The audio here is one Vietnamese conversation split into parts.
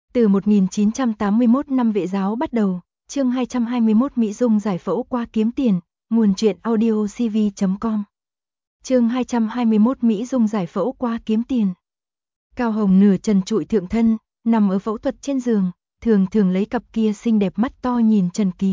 Từ 1981 năm Vệ giáo bắt đầu, chương 221 Mỹ Dung giải phẫu qua kiếm tiền, nguồn truyện audio cv.com. Chương 221 Mỹ Dung giải phẫu qua kiếm tiền. Cao Hồng nửa trần trụi thượng thân, nằm ở phẫu thuật trên giường, thường thường lấy cặp kia xinh đẹp mắt to nhìn Trần Kỳ.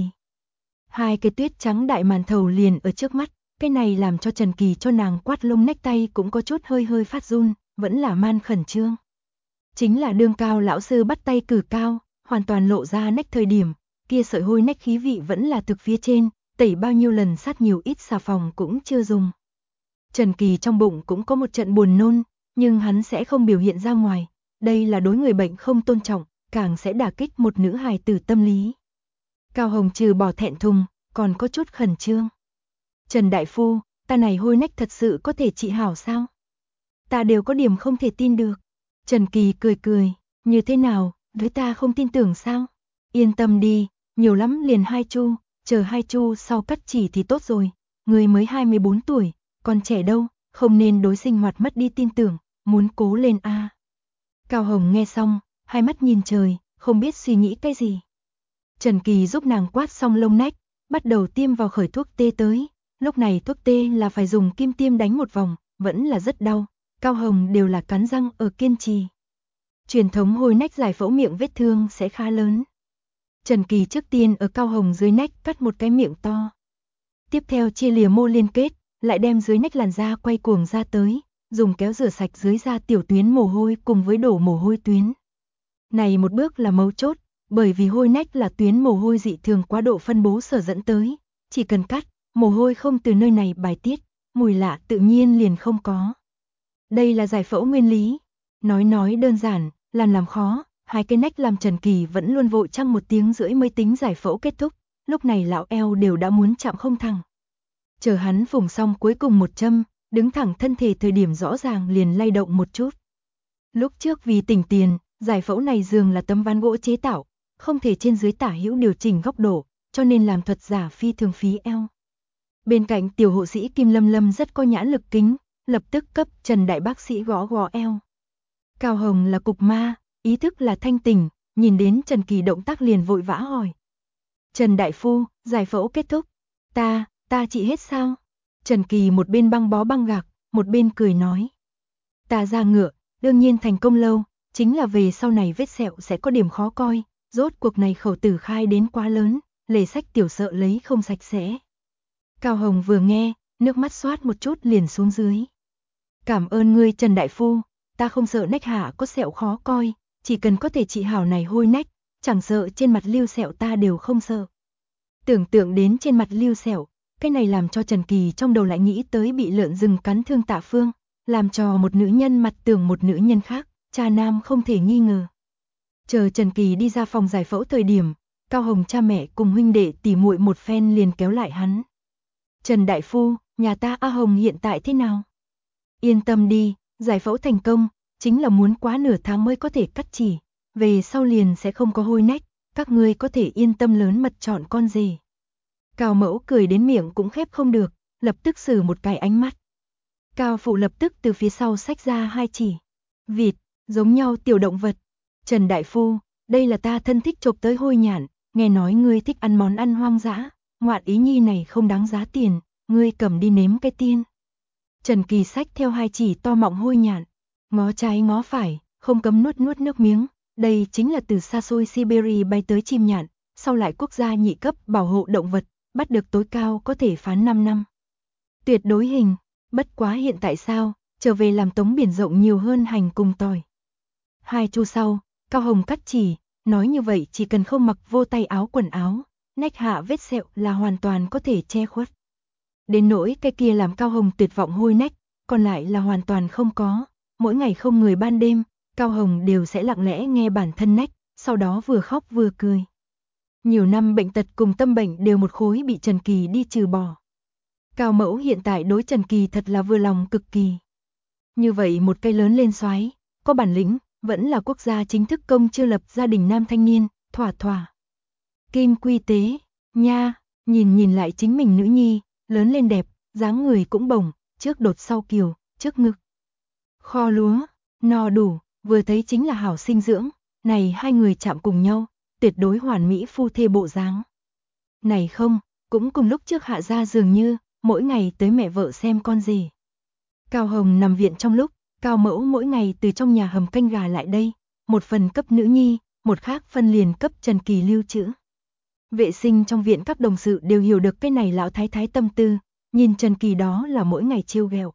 Hai cái tuyết trắng đại màn thầu liền ở trước mắt, cái này làm cho Trần Kỳ cho nàng quát lông nách tay cũng có chút hơi phát run, vẫn là man khẩn trương. Chính là đương Cao lão sư bắt tay cử cao, hoàn toàn lộ ra nách thời điểm, kia sợi hôi nách khí vị vẫn là thực phía trên, tẩy bao nhiêu lần sát nhiều ít xà phòng cũng chưa dùng. Trần Kỳ trong bụng cũng có một trận buồn nôn, nhưng hắn sẽ không biểu hiện ra ngoài, đây là đối người bệnh không tôn trọng, càng sẽ đả kích một nữ hài tử tâm lý. Cao Hồng trừ bỏ thẹn thùng, còn có chút khẩn trương. Trần đại phu, ta này hôi nách thật sự có thể trị hảo sao? Ta đều có điểm không thể tin được. Trần Kỳ cười, như thế nào, với ta không tin tưởng sao? Yên tâm đi, nhiều lắm liền 2 chu, chờ 2 chu sau cắt chỉ thì tốt rồi, người mới 24 tuổi, còn trẻ đâu, không nên đối sinh hoạt mất đi tin tưởng, muốn cố lên a. Cao Hồng nghe xong, hai mắt nhìn trời, không biết suy nghĩ cái gì. Trần Kỳ giúp nàng quát xong lông nách, bắt đầu tiêm vào khởi thuốc tê tới, lúc này thuốc tê là phải dùng kim tiêm đánh một vòng, vẫn là rất đau. Cao Hồng đều là cắn răng ở kiên trì. Truyền thống hôi nách giải phẫu miệng vết thương sẽ khá lớn. Trần Kỳ trước tiên ở Cao Hồng dưới nách cắt một cái miệng to. Tiếp theo chia lìa mô liên kết, lại đem dưới nách làn da quay cuồng ra tới, dùng kéo rửa sạch dưới da tiểu tuyến mồ hôi cùng với đổ mồ hôi tuyến. Này một bước là mấu chốt, bởi vì hôi nách là tuyến mồ hôi dị thường quá độ phân bố sở dẫn tới, chỉ cần cắt, mồ hôi không từ nơi này bài tiết, mùi lạ tự nhiên liền không có. Đây là giải phẫu nguyên lý. Nói đơn giản, làm khó, hai cái nách làm Trần Kỳ vẫn luôn vội trăng 1 tiếng rưỡi mới tính giải phẫu kết thúc, lúc này lão eo đều đã muốn chạm không thẳng. Chờ hắn phủng xong cuối cùng một châm, đứng thẳng thân thể thời điểm rõ ràng liền lay động một chút. Lúc trước vì tỉnh tiền, giải phẫu này giường là tấm ván gỗ chế tạo, không thể trên dưới tả hữu điều chỉnh góc độ, cho nên làm thuật giả phi thường phí eo. Bên cạnh tiểu hộ sĩ Kim Lâm rất có nhãn lực kính, lập tức cấp Trần đại bác sĩ gõ eo. Cao Hồng là cục ma, ý thức là thanh tỉnh, nhìn đến Trần Kỳ động tác liền vội vã hỏi. Trần đại phu, giải phẫu kết thúc. Ta trị hết sao? Trần Kỳ một bên băng bó băng gạc, một bên cười nói. Ta ra ngựa, đương nhiên thành công lâu, chính là về sau này vết sẹo sẽ có điểm khó coi, rốt cuộc này khẩu tử khai đến quá lớn, lề sách tiểu sợ lấy không sạch sẽ. Cao Hồng vừa nghe, nước mắt xoát một chút liền xuống dưới. Cảm ơn ngươi Trần đại phu, ta không sợ nách hạ có sẹo khó coi, chỉ cần có thể trị hảo này hôi nách, chẳng sợ trên mặt lưu sẹo ta đều không sợ. Tưởng tượng đến trên mặt lưu sẹo, cái này làm cho Trần Kỳ trong đầu lại nghĩ tới bị lợn rừng cắn thương Tạ Phương, làm cho một nữ nhân mặt tưởng một nữ nhân khác, cha nam không thể nghi ngờ. Chờ Trần Kỳ đi ra phòng giải phẫu thời điểm, Cao Hồng cha mẹ cùng huynh đệ tỉ muội một phen liền kéo lại hắn. Trần đại phu, nhà ta A Hồng hiện tại thế nào? Yên tâm đi, giải phẫu thành công, chính là muốn quá nửa tháng mới có thể cắt chỉ, về sau liền sẽ không có hôi nách, các ngươi có thể yên tâm lớn mật chọn con rể. Cao mẫu cười đến miệng cũng khép không được, lập tức xử một cái ánh mắt. Cao phụ lập tức từ phía sau xách ra 2 chỉ. Vịt, giống nhau tiểu động vật. Trần đại phu, đây là ta thân thích chộp tới hôi nhạn, nghe nói ngươi thích ăn món ăn hoang dã, ngoạn ý nhi này không đáng giá tiền, ngươi cầm đi nếm cái tiên. Trần Kỳ xách theo 2 chỉ to mọng hôi nhạn, ngó trái ngó phải, không cấm nuốt nước miếng, đây chính là từ xa xôi Siberia bay tới chim nhạn, sau lại quốc gia nhị cấp bảo hộ động vật, bắt được tối cao có thể phán 5 năm. Tuyệt đối hình, bất quá hiện tại sao, trở về làm tống biển rộng nhiều hơn hành cùng tỏi. 2 chu sau, Cao Hồng cắt chỉ, nói như vậy chỉ cần không mặc vô tay áo quần áo, nách hạ vết sẹo là hoàn toàn có thể che khuất. Đến nỗi cái kia làm Cao Hồng tuyệt vọng hôi nách, còn lại là hoàn toàn không có, mỗi ngày không người ban đêm, Cao Hồng đều sẽ lặng lẽ nghe bản thân nách, sau đó vừa khóc vừa cười. Nhiều năm bệnh tật cùng tâm bệnh đều một khối bị Trần Kỳ đi trừ bỏ. Cao mẫu hiện tại đối Trần Kỳ thật là vừa lòng cực kỳ. Như vậy một cây lớn lên soái, có bản lĩnh, vẫn là quốc gia chính thức công chưa lập gia đình nam thanh niên, thỏa. Kim quy tế, nha, nhìn lại chính mình nữ nhi, lớn lên đẹp, dáng người cũng bổng, trước đột sau kiều, trước ngực. Kho lúa, no đủ, vừa thấy chính là hảo sinh dưỡng, Này hai người chạm cùng nhau, tuyệt đối hoàn mỹ phu thê bộ dáng. Này không, cũng cùng lúc trước Hạ gia dường như, mỗi ngày tới mẹ vợ xem con rể. Cao Hồng nằm viện trong lúc, Cao Mẫu mỗi ngày từ trong nhà hầm canh gà lại đây, một phần cấp nữ nhi, một khác phân liền cấp Trần Kỳ lưu trữ. Vệ sinh trong viện các đồng sự đều hiểu được cái này lão thái thái tâm tư, nhìn Trần Kỳ đó là mỗi ngày trêu ghẹo.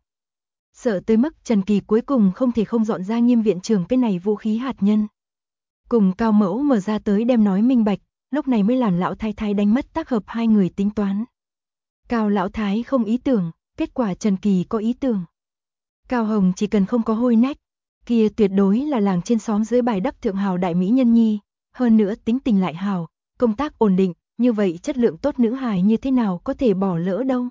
Sợ tới mức Trần Kỳ cuối cùng không thể không dọn ra Nghiêm viện trưởng cái này vũ khí hạt nhân. Cùng Cao Mẫu mở ra tới đem nói minh bạch, lúc này mới làm lão thái thái đánh mất tác hợp hai người tính toán. Cao lão thái không ý tưởng, kết quả Trần Kỳ có ý tưởng. Cao Hồng chỉ cần không có hôi nách, kia tuyệt đối là làng trên xóm dưới bài đắc thượng hào đại mỹ nhân nhi, hơn nữa tính tình lại hào, công tác ổn định, như vậy chất lượng tốt nữ hài như thế nào có thể bỏ lỡ đâu.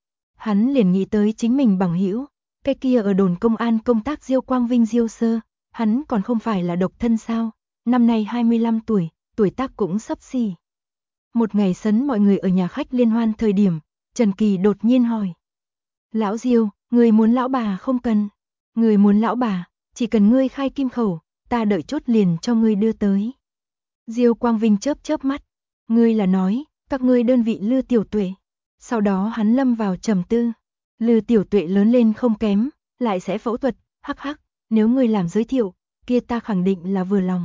Hắn liền nghĩ tới chính mình bằng hữu, cái kia ở đồn công an công tác Diêu Quang Vinh Diêu sơ, hắn còn không phải là độc thân sao, năm nay 25 tuổi, tuổi tác cũng sắp xỉ. Một ngày sấn mọi người ở nhà khách liên hoan thời điểm, Trần Kỳ đột nhiên hỏi. Lão Diêu, người muốn lão bà không cần. Người muốn lão bà, chỉ cần ngươi khai kim khẩu, ta đợi chút liền cho ngươi đưa tới. Diêu Quang Vinh chớp chớp mắt. Ngươi là nói, các ngươi đơn vị Lư Tiểu Tuệ. Sau đó hắn lâm vào trầm tư. Lư Tiểu Tuệ lớn lên không kém, lại sẽ phẫu thuật, hắc hắc, nếu ngươi làm giới thiệu, kia ta khẳng định là vừa lòng.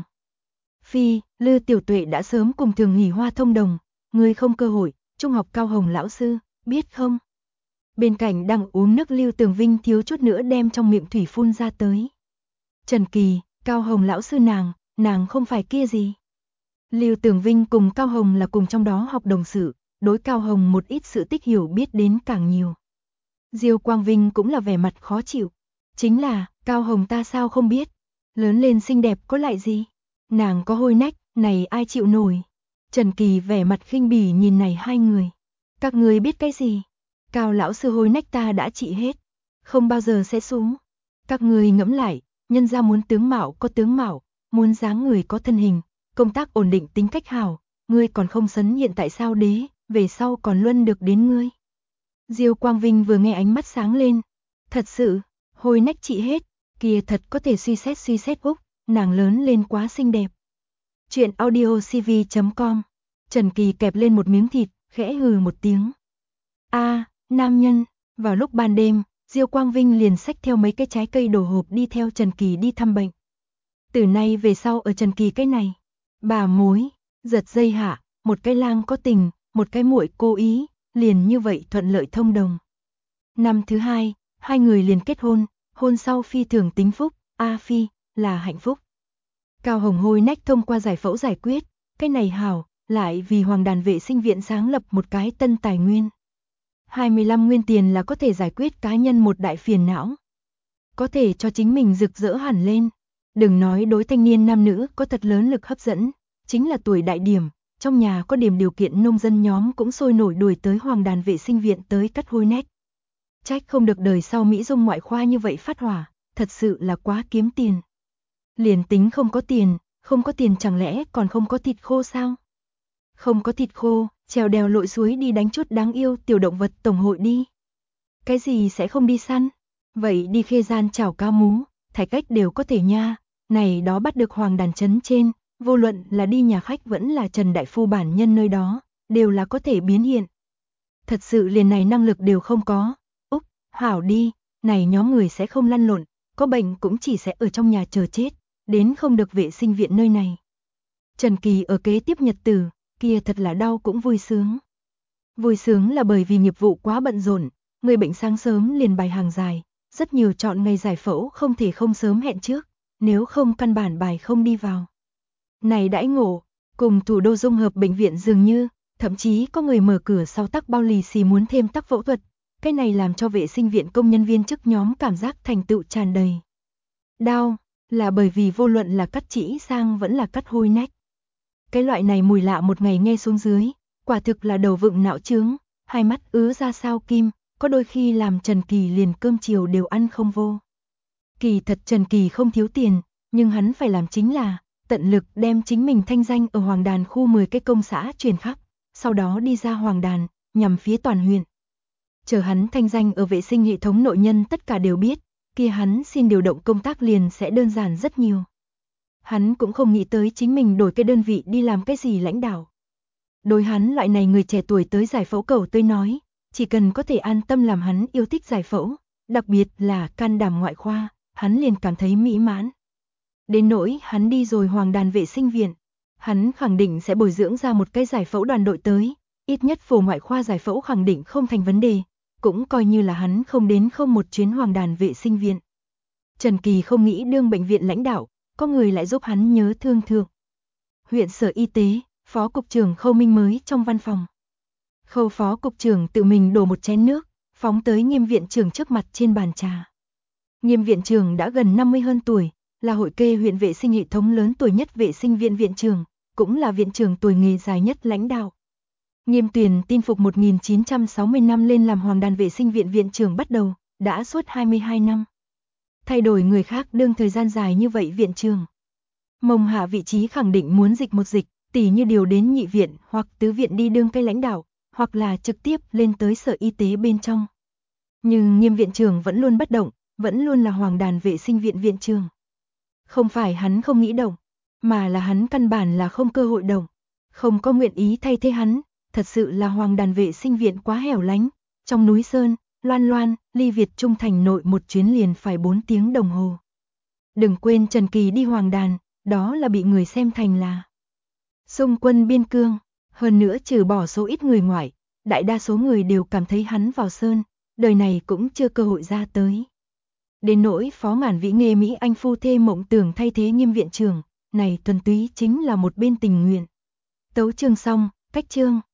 Phi, Lư Tiểu Tuệ đã sớm cùng Thường Hỷ Hoa thông đồng, ngươi không cơ hội, trung học Cao Hồng lão sư, biết không? Bên cạnh đang uống nước Lưu Tường Vinh thiếu chút nữa đem trong miệng thủy phun ra tới. Trần Kỳ, Cao Hồng lão sư nàng không phải kia gì. Lưu Tường Vinh cùng Cao Hồng là cùng trong đó học đồng sự, đối Cao Hồng một ít sự tích hiểu biết đến càng nhiều. Diêu Quang Vinh cũng là vẻ mặt khó chịu. Chính là, Cao Hồng ta sao không biết. Lớn lên xinh đẹp có lại gì. Nàng có hôi nách, này ai chịu nổi. Trần Kỳ vẻ mặt khinh bỉ nhìn này hai người. Các người biết cái gì? Cao lão sư hôi nách ta đã trị hết. Không bao giờ sẽ xuống. Các người ngẫm lại, nhân gia muốn tướng mạo có tướng mạo, muốn dáng người có thân hình, công tác ổn định tính cách hảo. Ngươi còn không sấn hiện tại sao đế, về sau còn luân được đến ngươi. Diêu Quang Vinh vừa nghe ánh mắt sáng lên. Thật sự, hôi nách trị hết, kia thật có thể suy xét Úc, nàng lớn lên quá xinh đẹp. Chuyện audiocv.com. Trần Kỳ kẹp lên một miếng thịt, khẽ hừ một tiếng. Nam nhân, vào lúc ban đêm, Diêu Quang Vinh liền xách theo mấy cái trái cây đổ hộp đi theo Trần Kỳ đi thăm bệnh. Từ nay về sau ở Trần Kỳ cái này, bà mối, giật dây hạ, một cái lang có tình, một cái muội cố ý, liền như vậy thuận lợi thông đồng. Năm thứ hai, hai người liền kết hôn, hôn sau phi thường tính phúc, phi, là hạnh phúc. Cao Hồng hôi nách thông qua giải phẫu giải quyết, cái này hảo, lại vì Hoàng Đàn vệ sinh viện sáng lập một cái tân tài nguyên. 25 nguyên tiền là có thể giải quyết cá nhân một đại phiền não. Có thể cho chính mình rực rỡ hẳn lên. Đừng nói đối thanh niên nam nữ có thật lớn lực hấp dẫn, chính là tuổi đại điểm, trong nhà có điểm điều kiện nông dân nhóm cũng sôi nổi đuổi tới Hoàng Đàn vệ sinh viện tới cắt hôi nách. Trách không được đời sau Mỹ Dung ngoại khoa như vậy phát hỏa, thật sự là quá kiếm tiền. Liền tính không có tiền chẳng lẽ còn không có thịt khô sao? Không có thịt khô, trèo đèo lội suối đi đánh chút đáng yêu tiểu động vật tổng hội đi. Cái gì sẽ không đi săn? Vậy đi Khê Gian chảo cá mú, Thạch Cách đều có thể nha. Này đó bắt được Hoàng Đàn trấn trên, vô luận là đi nhà khách vẫn là Trần Đại Phu bản nhân nơi đó, đều là có thể biến hiện. Thật sự liền này năng lực đều không có. Úc, hảo đi, này nhóm người sẽ không lăn lộn, có bệnh cũng chỉ sẽ ở trong nhà chờ chết, đến không được vệ sinh viện nơi này. Trần Kỳ ở kế tiếp nhật tử, kia thật là đau cũng vui sướng. Vui sướng là bởi vì nghiệp vụ quá bận rộn, người bệnh sáng sớm liền bài hàng dài, rất nhiều chọn ngày giải phẫu không thể không sớm hẹn trước, nếu không căn bản bài không đi vào. Này đãi ngộ, cùng thủ đô dung hợp bệnh viện dường như, thậm chí có người mở cửa sau tắc bao lì xì muốn thêm tắc phẫu thuật, cái này làm cho vệ sinh viện công nhân viên chức nhóm cảm giác thành tựu tràn đầy. Đau, là bởi vì vô luận là cắt chỉ sang vẫn là cắt hôi nách. Cái loại này mùi lạ một ngày nghe xuống dưới, quả thực là đầu vựng não trướng, hai mắt ứa ra sao kim, có đôi khi làm Trần Kỳ liền cơm chiều đều ăn không vô. Kỳ thật Trần Kỳ không thiếu tiền, nhưng hắn phải làm chính là tận lực đem chính mình thanh danh ở Hoàng Đàn khu 10 cái công xã truyền khắp, sau đó đi ra Hoàng Đàn, nhằm phía toàn huyện. Chờ hắn thanh danh ở vệ sinh hệ thống nội nhân tất cả đều biết, kia hắn xin điều động công tác liền sẽ đơn giản rất nhiều. Hắn cũng không nghĩ tới chính mình đổi cái đơn vị đi làm cái gì lãnh đạo. Đối hắn loại này người trẻ tuổi tới giải phẫu cầu tới nói, chỉ cần có thể an tâm làm hắn yêu thích giải phẫu, đặc biệt là can đảm ngoại khoa, hắn liền cảm thấy mỹ mãn. Đến nỗi hắn đi rồi Hoàng Đàn vệ sinh viện, hắn khẳng định sẽ bồi dưỡng ra một cái giải phẫu đoàn đội tới, ít nhất phổ ngoại khoa giải phẫu khẳng định không thành vấn đề, cũng coi như là hắn không đến không một chuyến Hoàng Đàn vệ sinh viện. Trần Kỳ không nghĩ đương bệnh viện lãnh đạo, có người lại giúp hắn nhớ thương thượng. Huyện sở y tế, phó cục trưởng Khâu Minh mới trong văn phòng. Khâu phó cục trưởng tự mình đổ một chén nước, phóng tới Nghiêm viện trưởng trước mặt trên bàn trà. Nghiêm viện trưởng đã gần 50 hơn tuổi, là hội kê huyện vệ sinh hệ thống lớn tuổi nhất vệ sinh viện viện trưởng, cũng là viện trưởng tuổi nghề dài nhất lãnh đạo. Nghiêm Tuyền tin phục 1960 năm lên làm Hoàng Đàn vệ sinh viện viện trưởng bắt đầu, đã suốt 22 năm. Thay đổi người khác đương thời gian dài như vậy viện trưởng. Mông hạ vị trí khẳng định muốn dịch một dịch, tỉ như điều đến nhị viện hoặc tứ viện đi đương cái lãnh đạo, hoặc là trực tiếp lên tới sở y tế bên trong. Nhưng Nghiêm viện trưởng vẫn luôn bất động, vẫn luôn là Hoàng Đàn vệ sinh viện viện trưởng. Không phải hắn không nghĩ động, mà là hắn căn bản là không cơ hội động, không có nguyện ý thay thế hắn, thật sự là Hoàng Đàn vệ sinh viện quá hẻo lánh, trong núi sơn, loan loan, ly Việt Trung thành nội một chuyến liền phải 4 tiếng đồng hồ. Đừng quên Trần Kỳ đi Hoàng Đàn, đó là bị người xem thành là xung quân biên cương, hơn nữa trừ bỏ số ít người ngoại, đại đa số người đều cảm thấy hắn vào sơn, đời này cũng chưa cơ hội ra tới. Đến nỗi Phó Ngàn Vĩ Nghê Mỹ Anh phu thê mộng tưởng thay thế Nghiêm viện trưởng, này thuần túy chính là một bên tình nguyện. Tấu chương xong, cách chương.